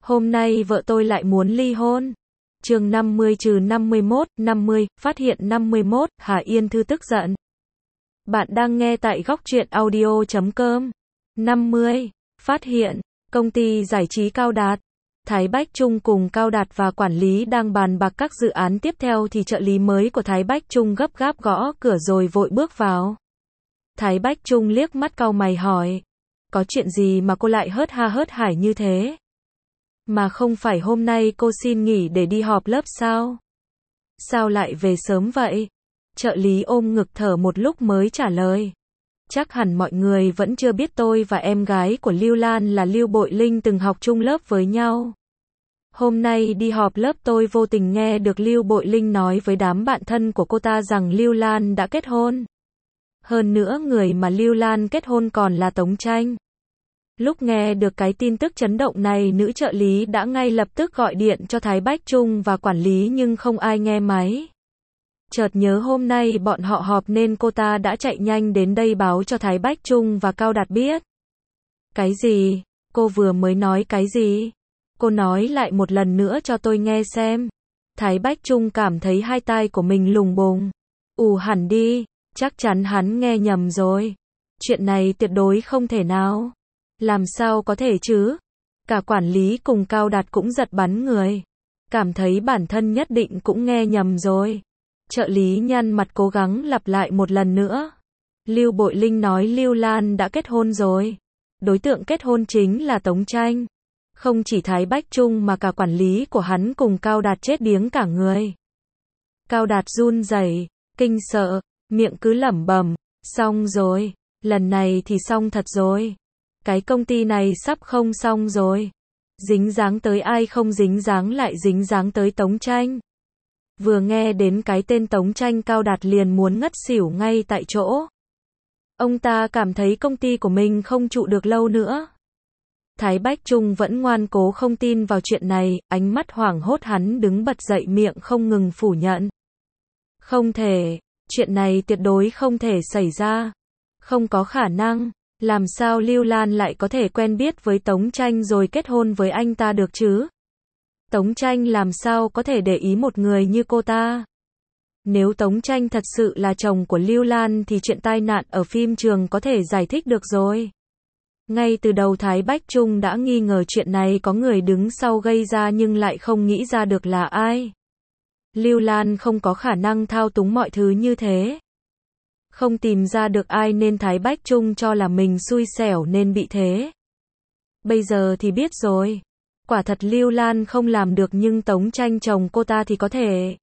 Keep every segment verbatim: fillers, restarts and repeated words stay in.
Hôm nay vợ tôi lại muốn ly hôn. Chương năm mươi trừ năm mươi mốt, năm mươi, phát hiện năm mươi mốt, Hà Yên Thư tức giận. Bạn đang nghe tại góc truyện audio chấm com. năm mươi, phát hiện, công ty giải trí Cao Đạt. Thái Bách Trung cùng Cao Đạt và quản lý đang bàn bạc các dự án tiếp theo thì trợ lý mới của Thái Bách Trung gấp gáp gõ cửa rồi vội bước vào. Thái Bách Trung liếc mắt cau mày hỏi. Có chuyện gì mà cô lại hớt ha hớt hải như thế? Mà không phải hôm nay cô xin nghỉ để đi họp lớp sao? Sao lại về sớm vậy? Trợ lý ôm ngực thở một lúc mới trả lời. Chắc hẳn mọi người vẫn chưa biết tôi và em gái của Lưu Lan là Lưu Bội Linh từng học chung lớp với nhau. Hôm nay đi họp lớp tôi vô tình nghe được Lưu Bội Linh nói với đám bạn thân của cô ta rằng Lưu Lan đã kết hôn. Hơn nữa người mà Lưu Lan kết hôn còn là Tống Tranh. Lúc nghe được cái tin tức chấn động này, nữ trợ lý đã ngay lập tức gọi điện cho Thái Bách Trung và quản lý nhưng không ai nghe máy. Chợt nhớ hôm nay bọn họ họp nên cô ta đã chạy nhanh đến đây báo cho Thái Bách Trung và Cao Đạt biết. Cái gì? Cô vừa mới nói cái gì? Cô nói lại một lần nữa cho tôi nghe xem. Thái Bách Trung cảm thấy hai tai của mình lùng bùng. Ù hẳn đi, chắc chắn hắn nghe nhầm rồi. Chuyện này tuyệt đối không thể nào. Làm sao có thể chứ? Cả quản lý cùng Cao Đạt cũng giật bắn người. Cảm thấy bản thân nhất định cũng nghe nhầm rồi. Trợ lý nhăn mặt cố gắng lặp lại một lần nữa. Lưu Bội Linh nói Lưu Lan đã kết hôn rồi. Đối tượng kết hôn chính là Tống Tranh. Không chỉ Thái Bách Trung mà cả quản lý của hắn cùng Cao Đạt chết điếng cả người. Cao Đạt run rẩy, kinh sợ, miệng cứ lẩm bẩm, xong rồi, lần này thì xong thật rồi. Cái công ty này sắp không xong rồi. Dính dáng tới ai không dính dáng lại dính dáng tới Tống Tranh. Vừa nghe đến cái tên Tống Tranh, Cao Đạt liền muốn ngất xỉu ngay tại chỗ. Ông ta cảm thấy công ty của mình không trụ được lâu nữa. Thái Bách Trung vẫn ngoan cố không tin vào chuyện này, ánh mắt hoảng hốt hắn đứng bật dậy miệng không ngừng phủ nhận. Không thể, chuyện này tuyệt đối không thể xảy ra. Không có khả năng. Làm sao Lưu Lan lại có thể quen biết với Tống Tranh rồi kết hôn với anh ta được chứ? Tống Tranh làm sao có thể để ý một người như cô ta? Nếu Tống Tranh thật sự là chồng của Lưu Lan thì chuyện tai nạn ở phim trường có thể giải thích được rồi. Ngay từ đầu Thái Bách Trung đã nghi ngờ chuyện này có người đứng sau gây ra nhưng lại không nghĩ ra được là ai. Lưu Lan không có khả năng thao túng mọi thứ như thế. Không tìm ra được ai nên Thái Bách Trung cho là mình xui xẻo nên bị thế. Bây giờ thì biết rồi. Quả thật Lưu Lan không làm được nhưng Tống Tranh chồng cô ta thì có thể.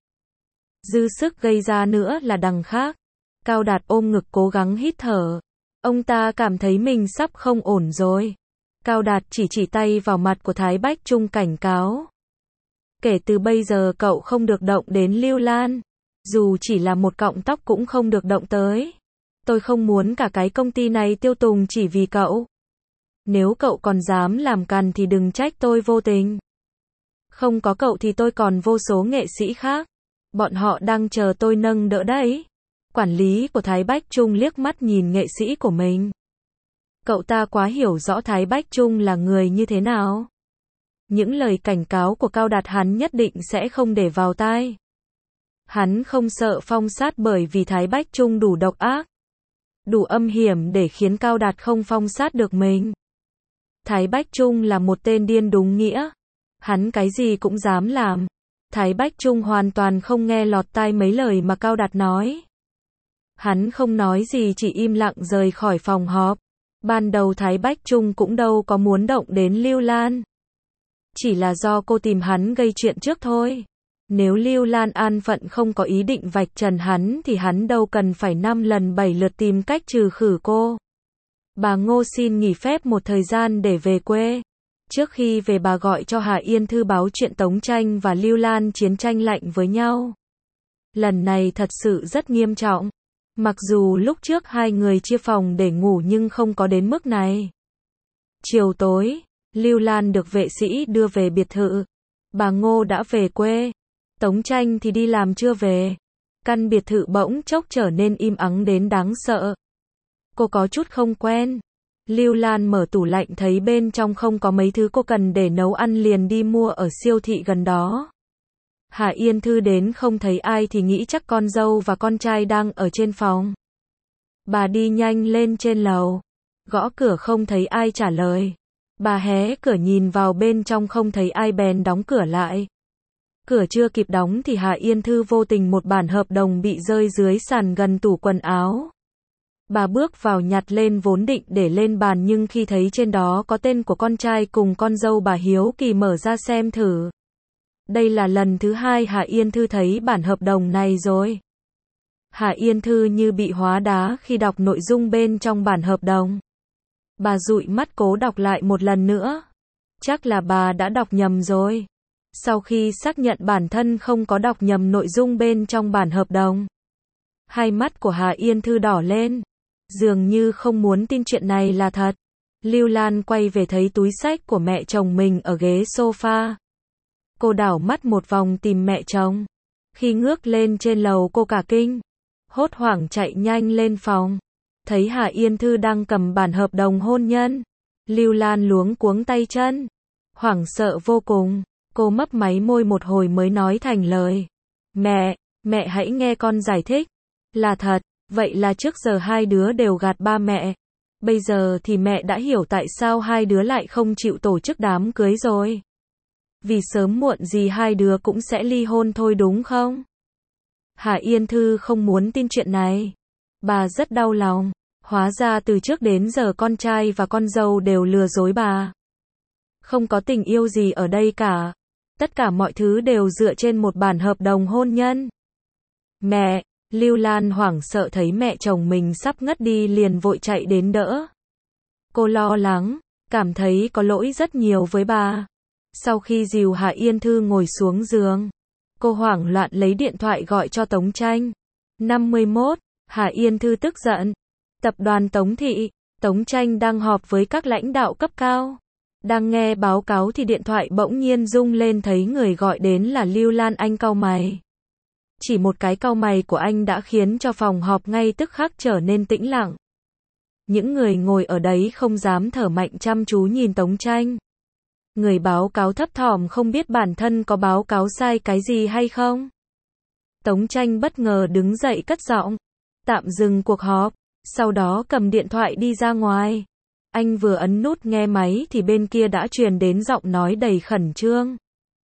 Dư sức gây ra nữa là đằng khác. Cao Đạt ôm ngực cố gắng hít thở. Ông ta cảm thấy mình sắp không ổn rồi. Cao Đạt chỉ chỉ tay vào mặt của Thái Bách Trung cảnh cáo. Kể từ bây giờ cậu không được động đến Lưu Lan. Dù chỉ là một cọng tóc cũng không được động tới. Tôi không muốn cả cái công ty này tiêu tùng chỉ vì cậu. Nếu cậu còn dám làm càn thì đừng trách tôi vô tình. Không có cậu thì tôi còn vô số nghệ sĩ khác. Bọn họ đang chờ tôi nâng đỡ đấy. Quản lý của Thái Bách Trung liếc mắt nhìn nghệ sĩ của mình. Cậu ta quá hiểu rõ Thái Bách Trung là người như thế nào. Những lời cảnh cáo của Cao Đạt hắn nhất định sẽ không để vào tai. Hắn không sợ phong sát bởi vì Thái Bách Trung đủ độc ác, đủ âm hiểm để khiến Cao Đạt không phong sát được mình. Thái Bách Trung là một tên điên đúng nghĩa. Hắn cái gì cũng dám làm. Thái Bách Trung hoàn toàn không nghe lọt tai mấy lời mà Cao Đạt nói. Hắn không nói gì chỉ im lặng rời khỏi phòng họp. Ban đầu Thái Bách Trung cũng đâu có muốn động đến Lưu Lan. Chỉ là do cô tìm hắn gây chuyện trước thôi. Nếu Lưu Lan an phận không có ý định vạch trần hắn thì hắn đâu cần phải năm lần bảy lượt tìm cách trừ khử cô. Bà Ngô xin nghỉ phép một thời gian để về quê. Trước khi về bà gọi cho Hà Yên Thư báo chuyện Tống Tranh và Lưu Lan chiến tranh lạnh với nhau. Lần này thật sự rất nghiêm trọng. Mặc dù lúc trước hai người chia phòng để ngủ nhưng không có đến mức này. Chiều tối, Lưu Lan được vệ sĩ đưa về biệt thự. Bà Ngô đã về quê. Tống Tranh thì đi làm chưa về. Căn biệt thự bỗng chốc trở nên im ắng đến đáng sợ. Cô có chút không quen. Lưu Lan mở tủ lạnh thấy bên trong không có mấy thứ cô cần để nấu ăn liền đi mua ở siêu thị gần đó. Hà Yên Thư đến không thấy ai thì nghĩ chắc con dâu và con trai đang ở trên phòng. Bà đi nhanh lên trên lầu. Gõ cửa không thấy ai trả lời. Bà hé cửa nhìn vào bên trong không thấy ai bèn đóng cửa lại. Cửa chưa kịp đóng thì Hà Yên Thư vô tình một bản hợp đồng bị rơi dưới sàn gần tủ quần áo. Bà bước vào nhặt lên vốn định để lên bàn nhưng khi thấy trên đó có tên của con trai cùng con dâu bà hiếu kỳ mở ra xem thử. Đây là lần thứ hai Hà Yên Thư thấy bản hợp đồng này rồi. Hà Yên Thư như bị hóa đá khi đọc nội dung bên trong bản hợp đồng. Bà dụi mắt cố đọc lại một lần nữa. Chắc là bà đã đọc nhầm rồi. Sau khi xác nhận bản thân không có đọc nhầm nội dung bên trong bản hợp đồng, hai mắt của Hà Yên Thư đỏ lên. Dường như không muốn tin chuyện này là thật. Lưu Lan quay về thấy túi xách của mẹ chồng mình ở ghế sofa. Cô đảo mắt một vòng tìm mẹ chồng. Khi ngước lên trên lầu cô cả kinh. Hốt hoảng chạy nhanh lên phòng. Thấy Hà Yên Thư đang cầm bản hợp đồng hôn nhân. Lưu Lan luống cuống tay chân. Hoảng sợ vô cùng. Cô mấp máy môi một hồi mới nói thành lời. Mẹ, mẹ hãy nghe con giải thích. Là thật, vậy là trước giờ hai đứa đều gạt ba mẹ. Bây giờ thì mẹ đã hiểu tại sao hai đứa lại không chịu tổ chức đám cưới rồi. Vì sớm muộn gì hai đứa cũng sẽ ly hôn thôi đúng không? Hà Yên Thư không muốn tin chuyện này. Bà rất đau lòng. Hóa ra từ trước đến giờ con trai và con dâu đều lừa dối bà. Không có tình yêu gì ở đây cả. Tất cả mọi thứ đều dựa trên một bản hợp đồng hôn nhân. Mẹ, Lưu Lan hoảng sợ thấy mẹ chồng mình sắp ngất đi liền vội chạy đến đỡ. Cô lo lắng, cảm thấy có lỗi rất nhiều với bà. Sau khi dìu Hà Yên Thư ngồi xuống giường, cô hoảng loạn lấy điện thoại gọi cho Tống Tranh. năm mươi mốt, Hà Yên Thư tức giận. Tập đoàn Tống Thị, Tống Tranh đang họp với các lãnh đạo cấp cao. Đang nghe báo cáo thì điện thoại bỗng nhiên rung lên thấy người gọi đến là Lưu Lan. Anh cau mày. Chỉ một cái cau mày của anh đã khiến cho phòng họp ngay tức khắc trở nên tĩnh lặng. Những người ngồi ở đấy không dám thở mạnh chăm chú nhìn Tống Tranh. Người báo cáo thấp thỏm không biết bản thân có báo cáo sai cái gì hay không. Tống Tranh bất ngờ đứng dậy cất giọng, tạm dừng cuộc họp, sau đó cầm điện thoại đi ra ngoài. Anh vừa ấn nút nghe máy thì bên kia đã truyền đến giọng nói đầy khẩn trương,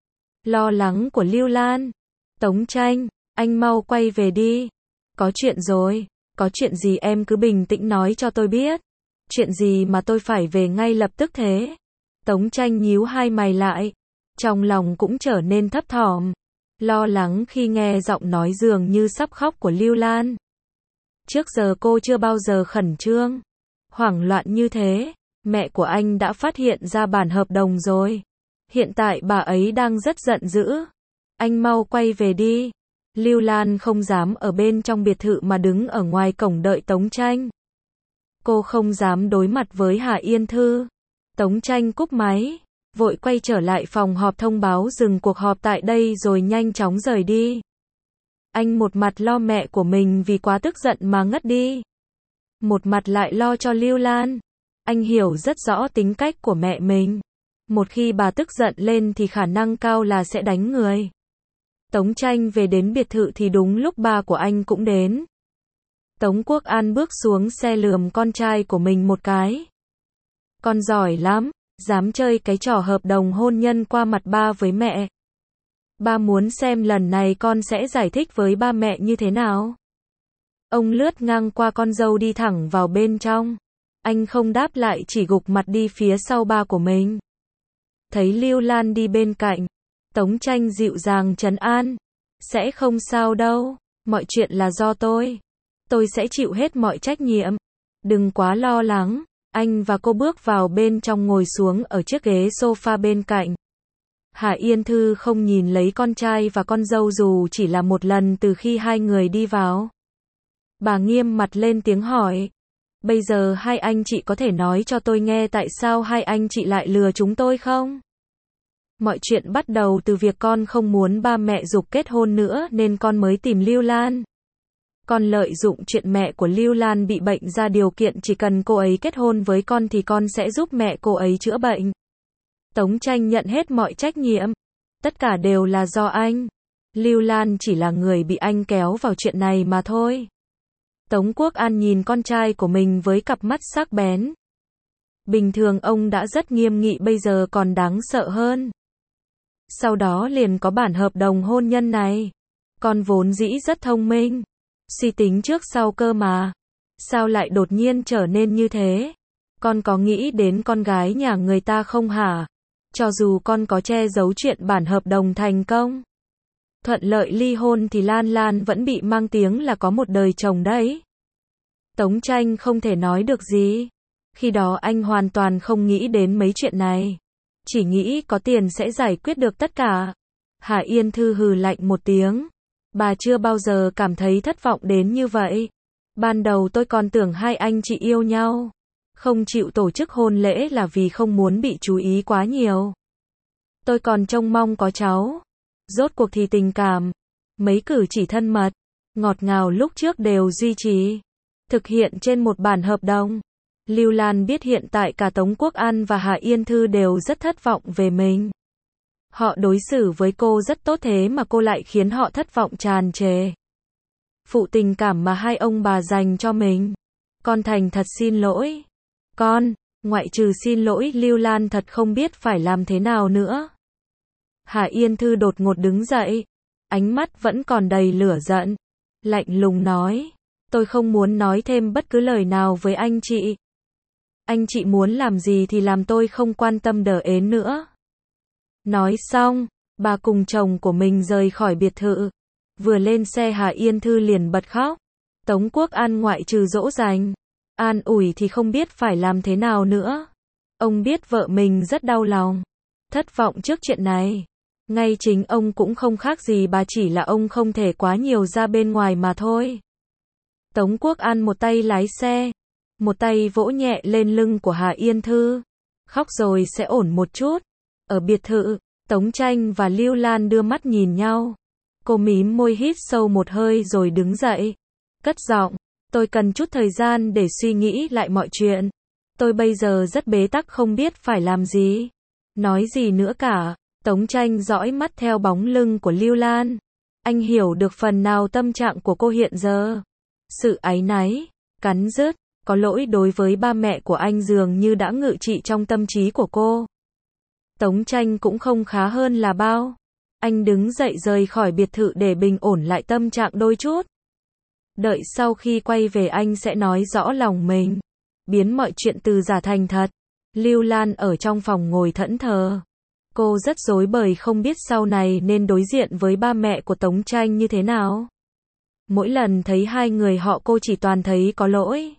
lo lắng của Lưu Lan. Tống Tranh, anh mau quay về đi. Có chuyện rồi, có chuyện gì em cứ bình tĩnh nói cho tôi biết. Chuyện gì mà tôi phải về ngay lập tức thế? Tống Tranh nhíu hai mày lại, trong lòng cũng trở nên thấp thỏm, lo lắng khi nghe giọng nói dường như sắp khóc của Lưu Lan. Trước giờ cô chưa bao giờ khẩn trương, hoảng loạn như thế. Mẹ của anh đã phát hiện ra bản hợp đồng rồi. Hiện tại bà ấy đang rất giận dữ. Anh mau quay về đi. Lưu Lan không dám ở bên trong biệt thự mà đứng ở ngoài cổng đợi Tống Tranh. Cô không dám đối mặt với Hà Yên Thư. Tống Tranh cúp máy, vội quay trở lại phòng họp thông báo dừng cuộc họp tại đây rồi nhanh chóng rời đi. Anh một mặt lo mẹ của mình vì quá tức giận mà ngất đi, một mặt lại lo cho Lưu Lan. Anh hiểu rất rõ tính cách của mẹ mình. Một khi bà tức giận lên thì khả năng cao là sẽ đánh người. Tống Tranh về đến biệt thự thì đúng lúc ba của anh cũng đến. Tống Quốc An bước xuống xe lườm con trai của mình một cái. Con giỏi lắm, dám chơi cái trò hợp đồng hôn nhân qua mặt ba với mẹ. Ba muốn xem lần này con sẽ giải thích với ba mẹ như thế nào. Ông lướt ngang qua con dâu đi thẳng vào bên trong. Anh không đáp lại chỉ gục mặt đi phía sau ba của mình. Thấy Lưu Lan đi bên cạnh, Tống Tranh dịu dàng trấn an. Sẽ không sao đâu, mọi chuyện là do tôi. Tôi sẽ chịu hết mọi trách nhiệm. Đừng quá lo lắng. Anh và cô bước vào bên trong ngồi xuống ở chiếc ghế sofa bên cạnh. Hà Yên Thư không nhìn lấy con trai và con dâu dù chỉ là một lần từ khi hai người đi vào. Bà nghiêm mặt lên tiếng hỏi. Bây giờ hai anh chị có thể nói cho tôi nghe tại sao hai anh chị lại lừa chúng tôi không? Mọi chuyện bắt đầu từ việc con không muốn ba mẹ giục kết hôn nữa nên con mới tìm Lưu Lan. Con lợi dụng chuyện mẹ của Lưu Lan bị bệnh ra điều kiện chỉ cần cô ấy kết hôn với con thì con sẽ giúp mẹ cô ấy chữa bệnh. Tống Tranh nhận hết mọi trách nhiệm. Tất cả đều là do anh. Lưu Lan chỉ là người bị anh kéo vào chuyện này mà thôi. Tống Quốc An nhìn con trai của mình với cặp mắt sắc bén. Bình thường ông đã rất nghiêm nghị, bây giờ còn đáng sợ hơn. Sau đó liền có bản hợp đồng hôn nhân này. Con vốn dĩ rất thông minh, suy tính trước sau cơ mà. Sao lại đột nhiên trở nên như thế? Con có nghĩ đến con gái nhà người ta không hả? Cho dù con có che giấu chuyện bản hợp đồng thành công, thuận lợi ly hôn thì Lan Lan vẫn bị mang tiếng là có một đời chồng đấy. Tống Tranh không thể nói được gì. Khi đó anh hoàn toàn không nghĩ đến mấy chuyện này. Chỉ nghĩ có tiền sẽ giải quyết được tất cả. Hà Yên Thư hừ lạnh một tiếng. Bà chưa bao giờ cảm thấy thất vọng đến như vậy. Ban đầu tôi còn tưởng hai anh chị yêu nhau. Không chịu tổ chức hôn lễ là vì không muốn bị chú ý quá nhiều. Tôi còn trông mong có cháu. Rốt cuộc thì tình cảm, mấy cử chỉ thân mật, ngọt ngào lúc trước đều duy trì, thực hiện trên một bản hợp đồng. Lưu Lan biết hiện tại cả Tống Quốc An và Hà Yên Thư đều rất thất vọng về mình. Họ đối xử với cô rất tốt thế mà cô lại khiến họ thất vọng tràn trề. Phụ tình cảm mà hai ông bà dành cho mình. Con thành thật xin lỗi. Con, ngoại trừ xin lỗi, Lưu Lan thật không biết phải làm thế nào nữa. Hà Yên Thư đột ngột đứng dậy. Ánh mắt vẫn còn đầy lửa giận. Lạnh lùng nói. Tôi không muốn nói thêm bất cứ lời nào với anh chị. Anh chị muốn làm gì thì làm, tôi không quan tâm đờ ến nữa. Nói xong, bà cùng chồng của mình rời khỏi biệt thự. Vừa lên xe Hà Yên Thư liền bật khóc. Tống Quốc An ngoại trừ dỗ dành, an ủi thì không biết phải làm thế nào nữa. Ông biết vợ mình rất đau lòng, thất vọng trước chuyện này. Ngay chính ông cũng không khác gì bà, chỉ là ông không thể quá nhiều ra bên ngoài mà thôi. Tống Quốc An một tay lái xe, một tay vỗ nhẹ lên lưng của Hà Yên Thư. Khóc rồi sẽ ổn một chút. Ở biệt thự, Tống Tranh và Lưu Lan đưa mắt nhìn nhau. Cô mím môi hít sâu một hơi rồi đứng dậy. Cất giọng, tôi cần chút thời gian để suy nghĩ lại mọi chuyện. Tôi bây giờ rất bế tắc, không biết phải làm gì. Nói gì nữa cả. Tống Tranh dõi mắt theo bóng lưng của Lưu Lan. Anh hiểu được phần nào tâm trạng của cô hiện giờ. Sự áy náy, cắn rứt, có lỗi đối với ba mẹ của anh dường như đã ngự trị trong tâm trí của cô. Tống Tranh cũng không khá hơn là bao. Anh đứng dậy rời khỏi biệt thự để bình ổn lại tâm trạng đôi chút. Đợi sau khi quay về anh sẽ nói rõ lòng mình, biến mọi chuyện từ giả thành thật. Lưu Lan ở trong phòng ngồi thẫn thờ. Cô rất rối bời không biết sau này nên đối diện với ba mẹ của Tống Tranh như thế nào. Mỗi lần thấy hai người họ cô chỉ toàn thấy có lỗi.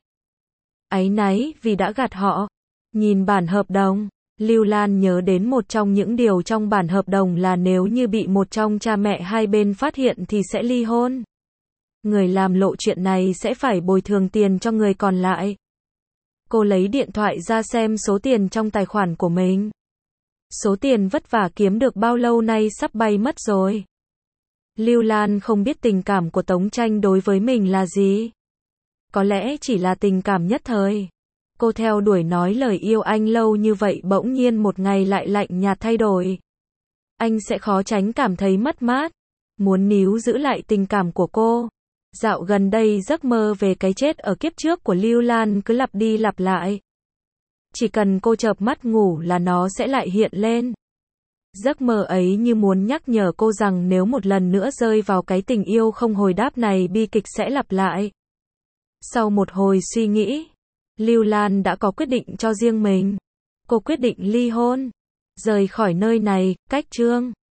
Áy náy vì đã gạt họ. Nhìn bản hợp đồng, Lưu Lan nhớ đến một trong những điều trong bản hợp đồng là nếu như bị một trong cha mẹ hai bên phát hiện thì sẽ ly hôn. Người làm lộ chuyện này sẽ phải bồi thường tiền cho người còn lại. Cô lấy điện thoại ra xem số tiền trong tài khoản của mình. Số tiền vất vả kiếm được bao lâu nay sắp bay mất rồi. Lưu Lan không biết tình cảm của Tống Tranh đối với mình là gì. Có lẽ chỉ là tình cảm nhất thời. Cô theo đuổi nói lời yêu anh lâu như vậy, bỗng nhiên một ngày lại lạnh nhạt thay đổi. Anh sẽ khó tránh cảm thấy mất mát, muốn níu giữ lại tình cảm của cô. Dạo gần đây giấc mơ về cái chết ở kiếp trước của Lưu Lan cứ lặp đi lặp lại. Chỉ cần cô chợp mắt ngủ là nó sẽ lại hiện lên. Giấc mơ ấy như muốn nhắc nhở cô rằng nếu một lần nữa rơi vào cái tình yêu không hồi đáp này, bi kịch sẽ lặp lại. Sau một hồi suy nghĩ, Lưu Lan đã có quyết định cho riêng mình. Cô quyết định ly hôn, rời khỏi nơi này, cách Trương